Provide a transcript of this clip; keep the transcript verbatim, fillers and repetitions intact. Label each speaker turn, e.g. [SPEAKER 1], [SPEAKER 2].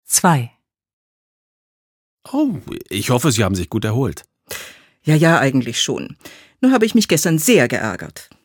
[SPEAKER 1] zwei.
[SPEAKER 2] Oh, ich hoffe, Sie haben sich gut erholt.
[SPEAKER 3] Ja, ja, eigentlich schon. Nur habe ich mich gestern sehr geärgert.